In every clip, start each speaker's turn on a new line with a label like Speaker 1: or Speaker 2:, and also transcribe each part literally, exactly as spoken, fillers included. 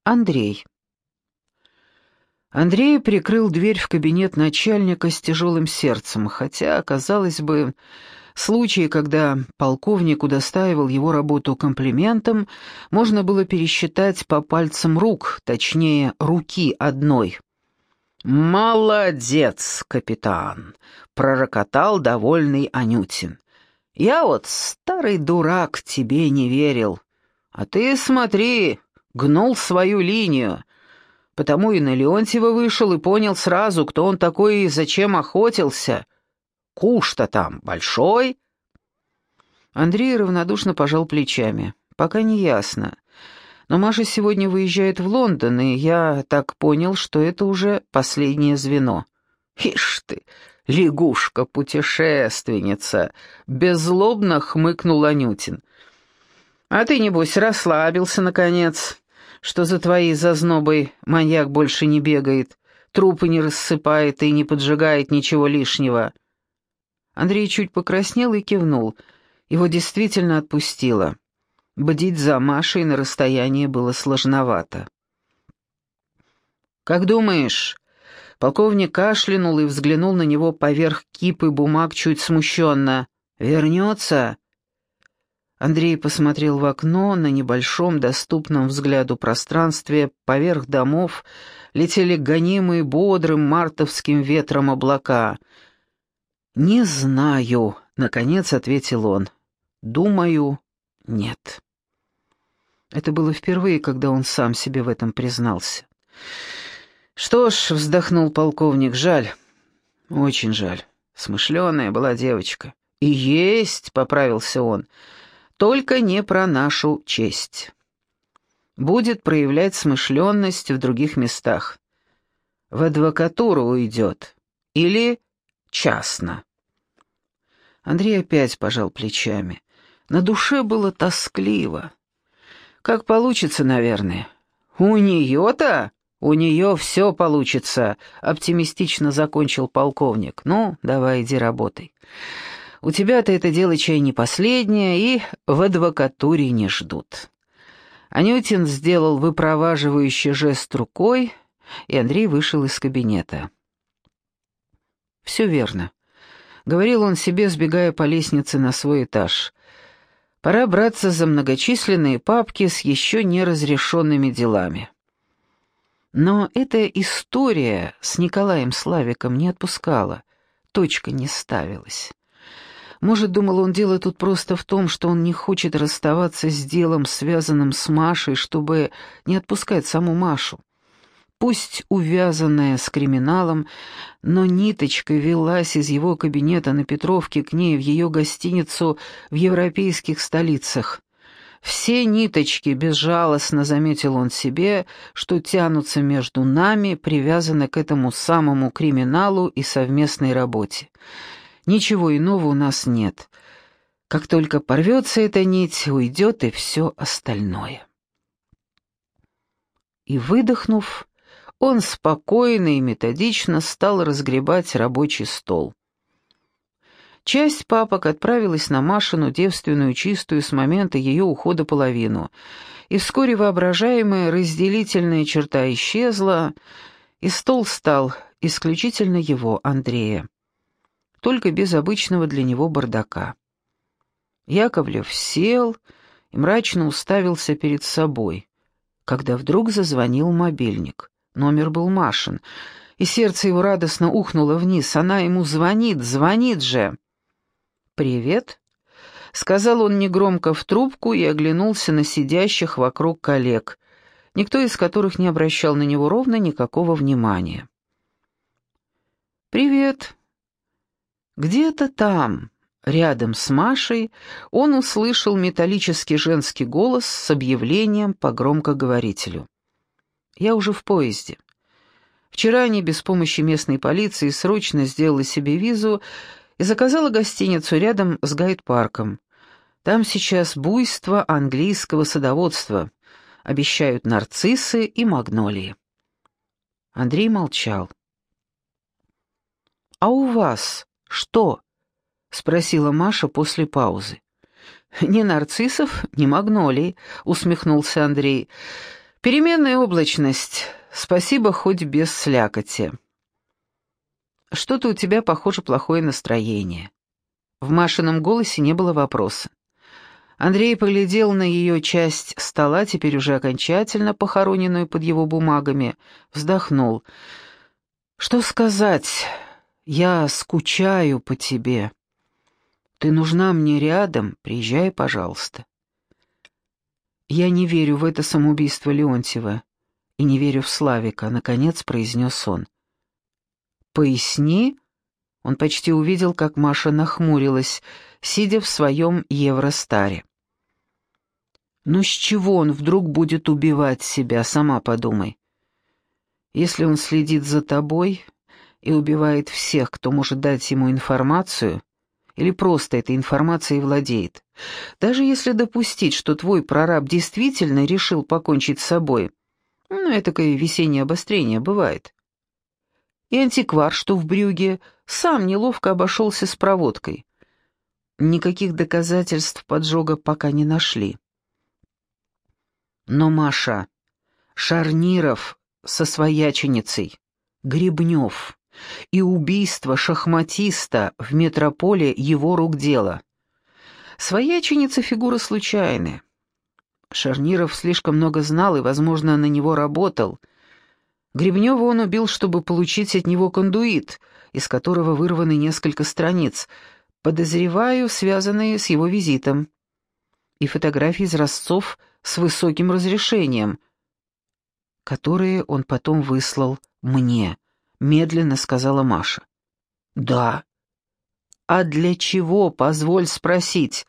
Speaker 1: Андрей. Андрей прикрыл дверь в кабинет начальника с тяжелым сердцем, хотя, казалось бы, случаи, когда полковник удостаивал его работу комплиментом, можно было пересчитать по пальцам рук, точнее, руки одной. «Молодец, капитан!» — пророкотал довольный Анютин. «Я вот, старый дурак, тебе не верил. А ты, смотри, гнул свою линию. Потому и на Леонтьева вышел и понял сразу, кто он такой и зачем охотился. Куш-то там большой?» Андрей равнодушно пожал плечами. «Пока не ясно. Но Маша сегодня выезжает в Лондон, и я так понял, что это уже последнее звено». «Ишь ты, лягушка-путешественница!» — беззлобно хмыкнул Анютин. «А ты, небось, расслабился, наконец, что за твоей зазнобой маньяк больше не бегает, трупы не рассыпает и не поджигает ничего лишнего». Андрей чуть покраснел и кивнул. Его действительно отпустило. Бдить за Машей на расстоянии было сложновато. «Как думаешь?» Полковник кашлянул и взглянул на него поверх кипы бумаг чуть смущенно. «Вернется?» Андрей посмотрел в окно. На небольшом, доступном взгляду пространстве поверх домов летели гонимые бодрым мартовским ветром облака. «Не знаю», — наконец ответил он. «Думаю, нет». Это было впервые, когда он сам себе в этом признался. «Что ж», — вздохнул полковник, — «жаль, очень жаль. Смышленая была девочка». «И есть», — поправился он, — «только не про нашу честь. Будет проявлять смышленность в других местах. В адвокатуру уйдет. Или частно». Андрей опять пожал плечами. На душе было тоскливо. «Как получится, наверное». «У нее-то? У нее все получится», — оптимистично закончил полковник. «Ну, давай, иди работай. У тебя-то это дело чай не последнее, и в адвокатуре не ждут». Анютин сделал выпроваживающий жест рукой, и Андрей вышел из кабинета. «Все верно», — говорил он себе, сбегая по лестнице на свой этаж. «Пора браться за многочисленные папки с еще неразрешенными делами». Но эта история с Николаем Славиком не отпускала, точка не ставилась. Может, думал он, дело тут просто в том, что он не хочет расставаться с делом, связанным с Машей, чтобы не отпускать саму Машу. Пусть увязанная с криминалом, но ниточка велась из его кабинета на Петровке к ней в ее гостиницу в европейских столицах. Все ниточки, безжалостно заметил он себе, что тянутся между нами, привязаны к этому самому криминалу и совместной работе. Ничего иного у нас нет. Как только порвется эта нить, уйдет и все остальное. И, выдохнув, он спокойно и методично стал разгребать рабочий стол. Часть папок отправилась на Машину девственную чистую с момента ее ухода половину, и вскоре воображаемая разделительная черта исчезла, и стол стал исключительно его, Андрея, только без обычного для него бардака. Яковлев сел и мрачно уставился перед собой, когда вдруг зазвонил мобильник. Номер был Машин, и сердце его радостно ухнуло вниз. Она ему звонит, звонит же. «Привет», — сказал он негромко в трубку и оглянулся на сидящих вокруг коллег, никто из которых не обращал на него ровно никакого внимания. «Привет». Где-то там, рядом с Машей, он услышал металлический женский голос с объявлением по громкоговорителю. «Я уже в поезде. Вчера они без помощи местной полиции срочно сделали себе визу и заказала гостиницу рядом с гайд-парком. Там сейчас буйство английского садоводства. Обещают нарциссы и магнолии». Андрей молчал. «А у вас что?» — спросила Маша после паузы. «Ни нарциссов, ни магнолий», — усмехнулся Андрей. Переменная облачность. Спасибо, хоть без слякоти. Что-то у тебя, похоже, плохое настроение. В Машином голосе не было вопроса. Андрей поглядел на ее часть стола, теперь уже окончательно похороненную под его бумагами, вздохнул. «Что сказать? Я скучаю по тебе. Ты нужна мне рядом, приезжай, пожалуйста». «Я не верю в это самоубийство Леонтьева и не верю в Славика», — наконец произнес он. «Поясни». Он почти увидел, как Маша нахмурилась, сидя в своем Евростаре. «Ну с чего он вдруг будет убивать себя, сама подумай. Если он следит за тобой и убивает всех, кто может дать ему информацию, или просто этой информацией владеет, даже если допустить, что твой прораб действительно решил покончить с собой, ну, этакое весеннее обострение бывает. И антиквар, что в Брюгге, сам неловко обошелся с проводкой. Никаких доказательств поджога пока не нашли. Но Маша, Шарниров со свояченицей, Гребнев и убийство шахматиста в метрополе его рук дело. Свояченица — фигура случайная. Шарниров слишком много знал и, возможно, на него работал. Гребнева он убил, чтобы получить от него кондуит, из которого вырваны несколько страниц, подозреваю, связанные с его визитом, и фотографии изразцов с высоким разрешением, которые он потом выслал мне, медленно сказала Маша. «Да». «А для чего, позволь спросить?»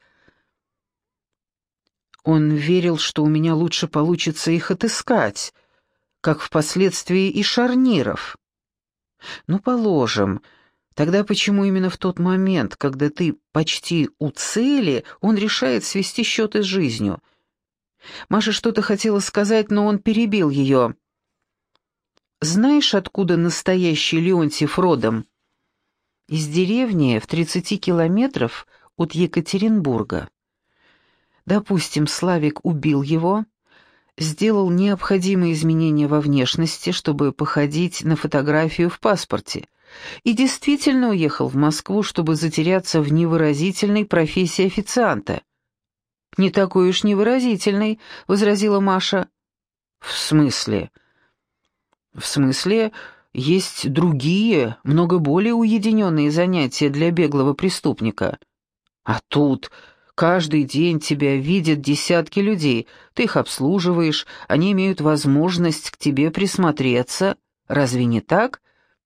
Speaker 1: Он верил, что у меня лучше получится их отыскать, как впоследствии и Шарниров. Ну, положим. Тогда почему именно в тот момент, когда ты почти у цели, он решает свести счеты с жизнью? Маша что-то хотела сказать, но он перебил ее. «Знаешь, откуда настоящий Леонтьев родом?» «Из деревни в тридцати километров от Екатеринбурга. Допустим, Славик убил его, сделал необходимые изменения во внешности, чтобы походить на фотографию в паспорте, и действительно уехал в Москву, чтобы затеряться в невыразительной профессии официанта». «Не такой уж невыразительный», — возразила Маша. «В смысле?» «В смысле, есть другие, много более уединенные занятия для беглого преступника. А тут каждый день тебя видят десятки людей, ты их обслуживаешь, они имеют возможность к тебе присмотреться. Разве не так?»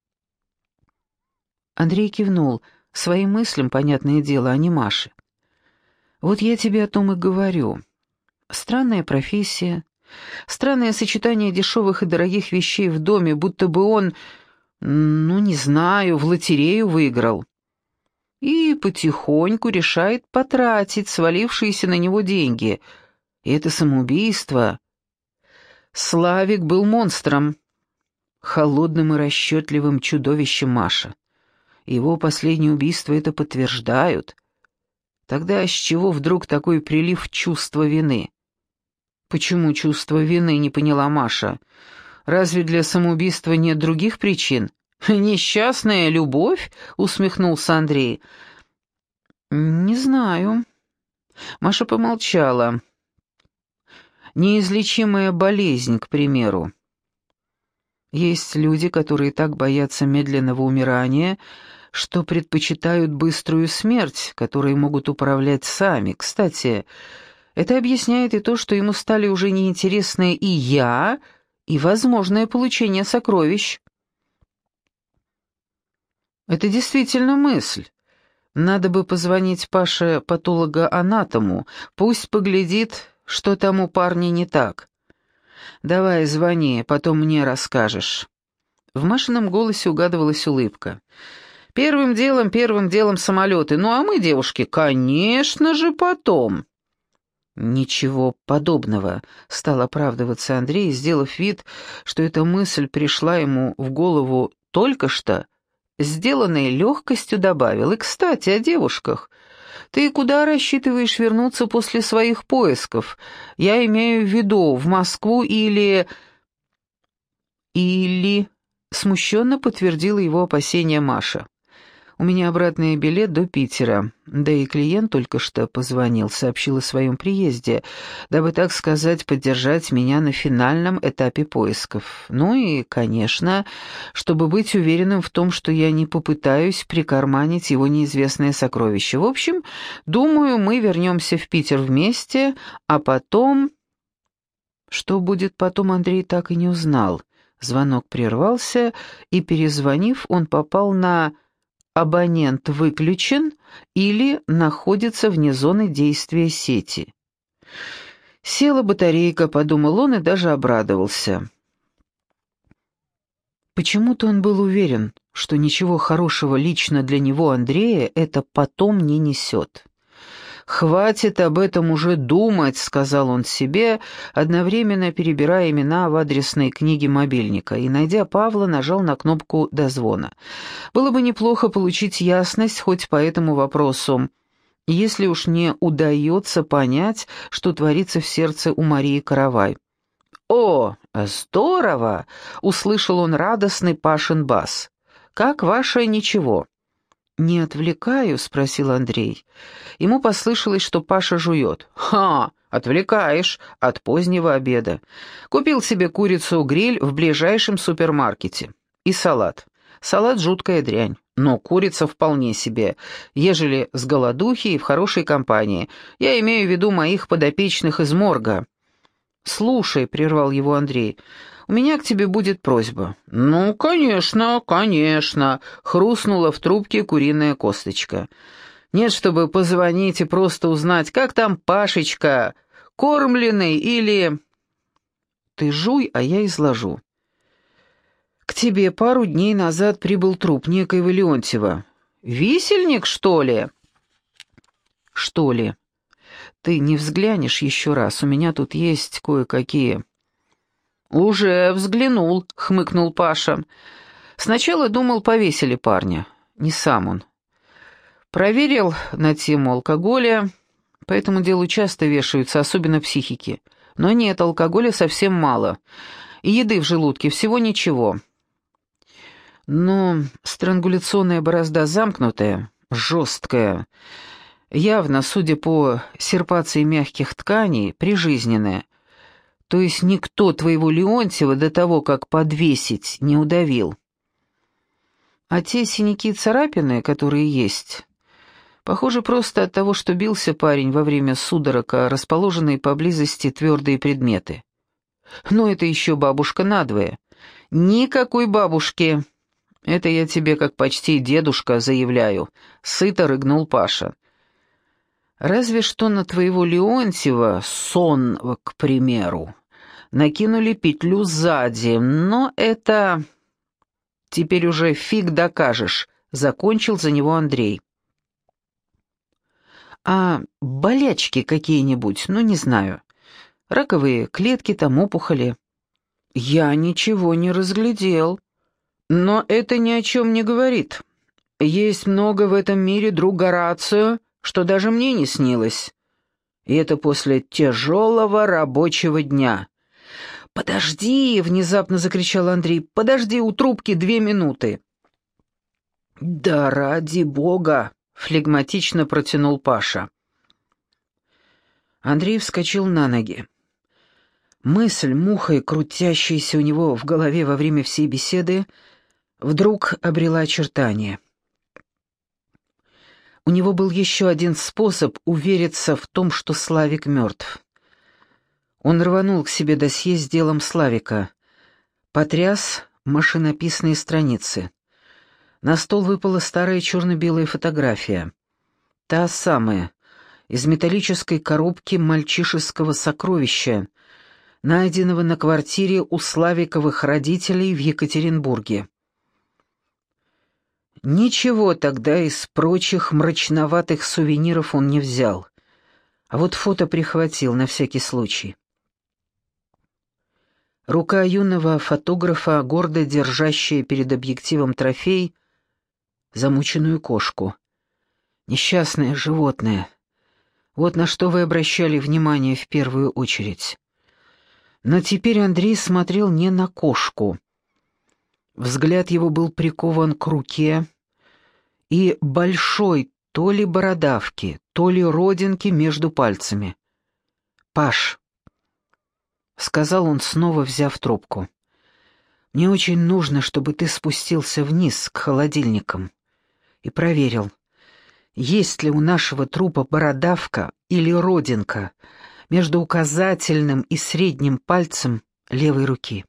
Speaker 1: Андрей кивнул, своим мыслям, понятное дело, а не Маше. «Вот я тебе о том и говорю. Странная профессия, странное сочетание дешевых и дорогих вещей в доме, будто бы он, ну, не знаю, в лотерею выиграл. И потихоньку решает потратить свалившиеся на него деньги. И это самоубийство. Славик был монстром, холодным и расчетливым чудовищем, Маша. Его последние убийства это подтверждают. Тогда с чего вдруг такой прилив чувства вины?» «Почему чувство вины?» — не поняла Маша. «Разве для самоубийства нет других причин?» «Несчастная любовь?» — усмехнулся Андрей. «Не знаю». Маша помолчала. «Неизлечимая болезнь, к примеру. Есть люди, которые так боятся медленного умирания, что предпочитают быструю смерть, которой могут управлять сами. Кстати, это объясняет и то, что ему стали уже неинтересны и я, и возможное получение сокровищ». «Это действительно мысль. Надо бы позвонить Паше патологоанатому, пусть поглядит, что там у парня не так. Давай, звони, потом мне расскажешь». В Машином голосе угадывалась улыбка. «Первым делом, первым делом самолеты. Ну а мы, девушки, конечно же, потом». «Ничего подобного», — стал оправдываться Андрей, сделав вид, что эта мысль пришла ему в голову только что, сделанной легкостью добавил. «И, кстати, о девушках. Ты куда рассчитываешь вернуться после своих поисков? Я имею в виду, в Москву или... Или... Смущенно подтвердила его опасения Маша. «У меня обратный билет до Питера. Да и клиент только что позвонил, сообщил о своем приезде, дабы, так сказать, поддержать меня на финальном этапе поисков. Ну и, конечно, чтобы быть уверенным в том, что я не попытаюсь прикарманить его неизвестное сокровище. В общем, думаю, мы вернемся в Питер вместе, а потом...» Что будет потом, Андрей так и не узнал. Звонок прервался, и, перезвонив, он попал на... абонент выключен или находится вне зоны действия сети. Села батарейка, подумал он и даже обрадовался. Почему-то он был уверен, что ничего хорошего лично для него, Андрея, это потом не несет. «Хватит об этом уже думать», — сказал он себе, одновременно перебирая имена в адресной книге мобильника, и, найдя Павла, нажал на кнопку дозвона. Было бы неплохо получить ясность хоть по этому вопросу, если уж не удается понять, что творится в сердце у Марии Каравай. «О, здорово!» — услышал он радостный Пашин бас. «Как ваше ничего?» «Не отвлекаю?» — спросил Андрей. Ему послышалось, что Паша жует. «Ха! Отвлекаешь от позднего обеда. Купил себе курицу-гриль в ближайшем супермаркете. И салат. Салат — жуткая дрянь, но курица вполне себе, ежели с голодухи и в хорошей компании. Я имею в виду моих подопечных из морга». «Слушай», — прервал его Андрей, — «у меня к тебе будет просьба». «Ну, конечно, конечно», — хрустнула в трубке куриная косточка. «Нет, чтобы позвонить и просто узнать, как там Пашечка, кормленный или...» «Ты жуй, а я изложу. К тебе пару дней назад прибыл труп некоего Леонтьева. Висельник, что ли?» «Что ли? Ты не взглянешь еще раз, у меня тут есть кое-какие...» «Уже взглянул», — хмыкнул Паша. «Сначала думал, повесили парня. Не сам он. Проверил на тему алкоголя. По этому делу часто вешаются, особенно психики. Но нет, алкоголя совсем мало. И еды в желудке всего ничего. Но странгуляционная борозда замкнутая, жесткая. Явно, судя по серпации мягких тканей, прижизненная. То есть никто твоего Леонтьева до того, как подвесить, не удавил. А те синяки и царапины, которые есть, похоже просто от того, что бился парень во время судорог, а расположенные поблизости твердые предметы. Но это еще бабушка надвое. Никакой бабушки. Это я тебе, как почти дедушка, заявляю. Сыто рыгнул Паша. Разве что на твоего Леонтьева, сон, к примеру, накинули петлю сзади, но это... Теперь уже фиг докажешь, закончил за него Андрей. А болячки какие-нибудь, ну не знаю, раковые клетки там, опухоли? Я ничего не разглядел, но это ни о чем не говорит. Есть много в этом мире, друг Горацио, что даже мне не снилось. И это после тяжелого рабочего дня. «Подожди!» — внезапно закричал Андрей. «Подожди у трубки две минуты!» «Да ради бога!» — флегматично протянул Паша. Андрей вскочил на ноги. Мысль, мухой крутящаяся у него в голове во время всей беседы, вдруг обрела очертания. У него был еще один способ увериться в том, что Славик мертв. Он рванул к себе досье с делом Славика, потряс машинописные страницы. На стол выпала старая черно-белая фотография. Та самая, из металлической коробки мальчишеского сокровища, найденного на квартире у Славиковых родителей в Екатеринбурге. Ничего тогда из прочих мрачноватых сувениров он не взял, а вот фото прихватил на всякий случай. Рука юного фотографа, гордо держащая перед объективом трофей, замученную кошку. Несчастное животное. Вот на что вы обращали внимание в первую очередь. Но теперь Андрей смотрел не на кошку. Взгляд его был прикован к руке и большой то ли бородавки, то ли родинки между пальцами. «Паш», — сказал он, снова взяв трубку, — «мне очень нужно, чтобы ты спустился вниз к холодильникам и проверил, есть ли у нашего трупа бородавка или родинка между указательным и средним пальцем левой руки».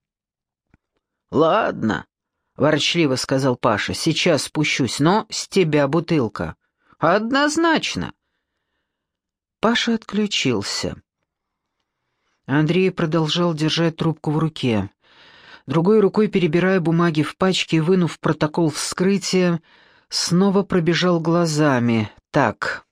Speaker 1: «Ладно», — ворчливо сказал Паша, — «сейчас спущусь, но с тебя бутылка». «Однозначно». Паша отключился. Андрей продолжал держать трубку в руке. Другой рукой, перебирая бумаги в пачке и вынув протокол вскрытия, снова пробежал глазами. Так.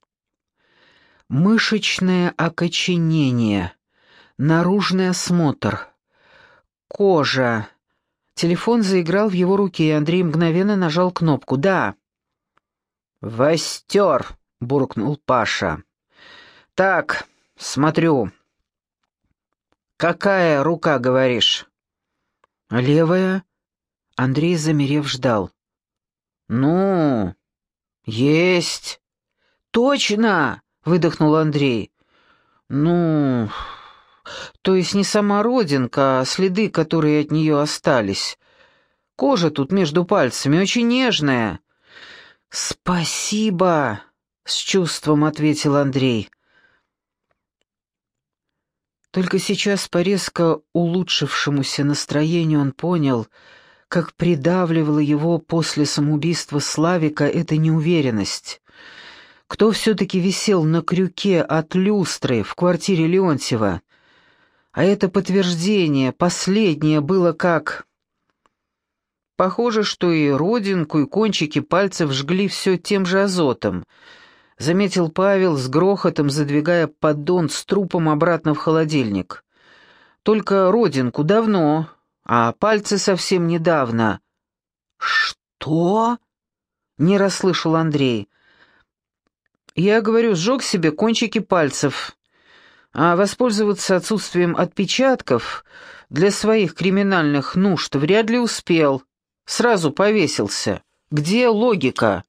Speaker 1: Мышечное окоченение. Наружный осмотр. Кожа. Телефон заиграл в его руке, и Андрей мгновенно нажал кнопку. «Да». «Востер», — буркнул Паша. «Так, смотрю. Какая рука, говоришь?» «Левая». Андрей, замерев, ждал. «Ну, есть». «Точно!» — выдохнул Андрей. «Ну, то есть не сама родинка, а следы, которые от нее остались. Кожа тут между пальцами очень нежная». «Спасибо!» — с чувством ответил Андрей. Только сейчас по резко улучшившемуся настроению он понял, как придавливала его после самоубийства Славика эта неуверенность. Кто все-таки висел на крюке от люстры в квартире Леонтьева? А это подтверждение, последнее, было как... Похоже, что и родинку, и кончики пальцев жгли все тем же азотом, заметил Павел с грохотом, задвигая поддон с трупом обратно в холодильник. Только родинку давно, а пальцы совсем недавно. «Что?» — не расслышал Андрей. «Я говорю, сжег себе кончики пальцев, а воспользоваться отсутствием отпечатков для своих криминальных нужд вряд ли успел. Сразу повесился. Где логика?»